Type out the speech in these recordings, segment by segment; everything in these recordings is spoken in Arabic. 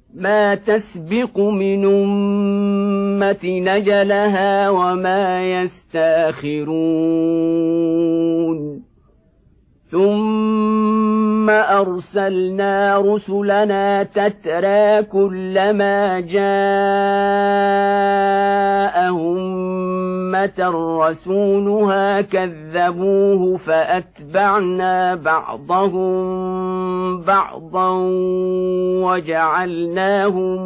ما تسبق من أمة نجلها وما يستاخرون ثم أرسلنا رسلنا تترى كلما جاء أمة رسولها كذبوه فأتبعنا بعضهم بعضا وجعلناهم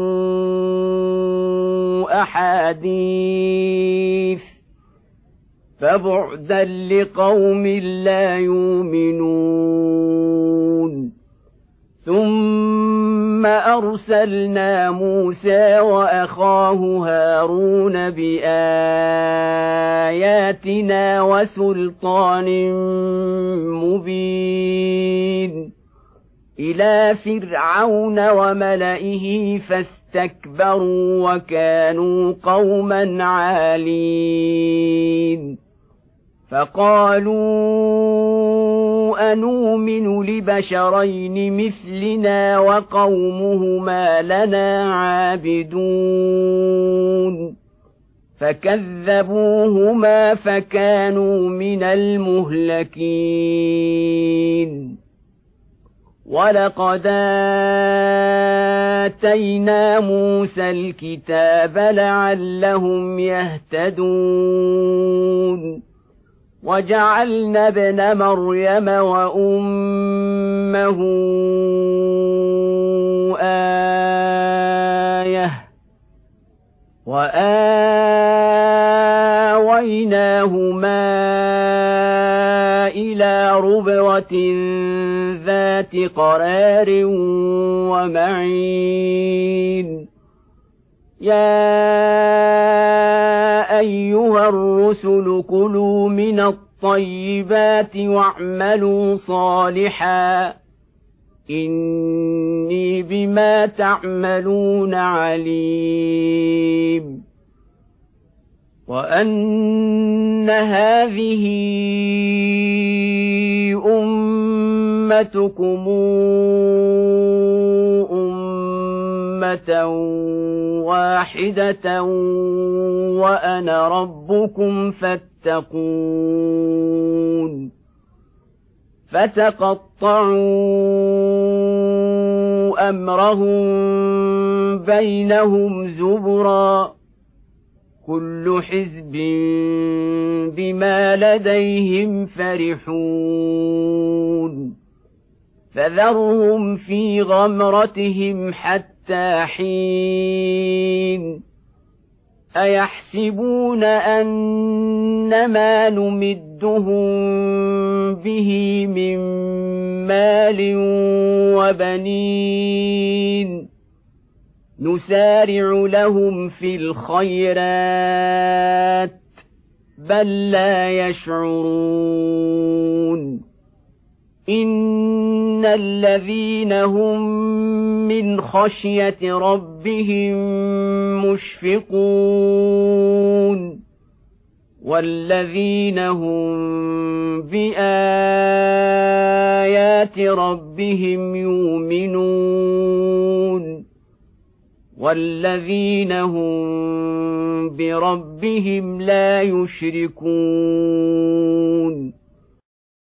أحاديث فبعدا لقوم لا يؤمنون ثم أرسلنا موسى وأخاه هارون بآياتنا وسلطان مبين إلى فرعون وملئه فاستكبروا وكانوا قوما عالين فقالوا أنؤمن لبشرين مثلنا وقومهما لنا عابدون فكذبوهما فكانوا من المهلكين ولقد آتينا موسى الكتاب لعلهم يهتدون وجعلنا ابن مريم وأمه آية وآويناهما إلى ربوة ذات قرار ومعين يا أيها الرسل كلوا من الطيبات واعملوا صالحا إني بما تعملون عليم وأن هذه أمتكم أمة واحدة وأنا ربكم فاتقون فتقطعوا أمرهم بينهم زبرا كل حزب بما لديهم فرحون فذرهم في غمرتهم حتى حين أيحسبون أنما نمدهم به من مال وبنين نسارع لهم في الخيرات بل لا يشعرون إن الذين هم من خشية ربهم مشفقون والذين هم بآيات ربهم يؤمنون والذين هم بربهم لا يشركون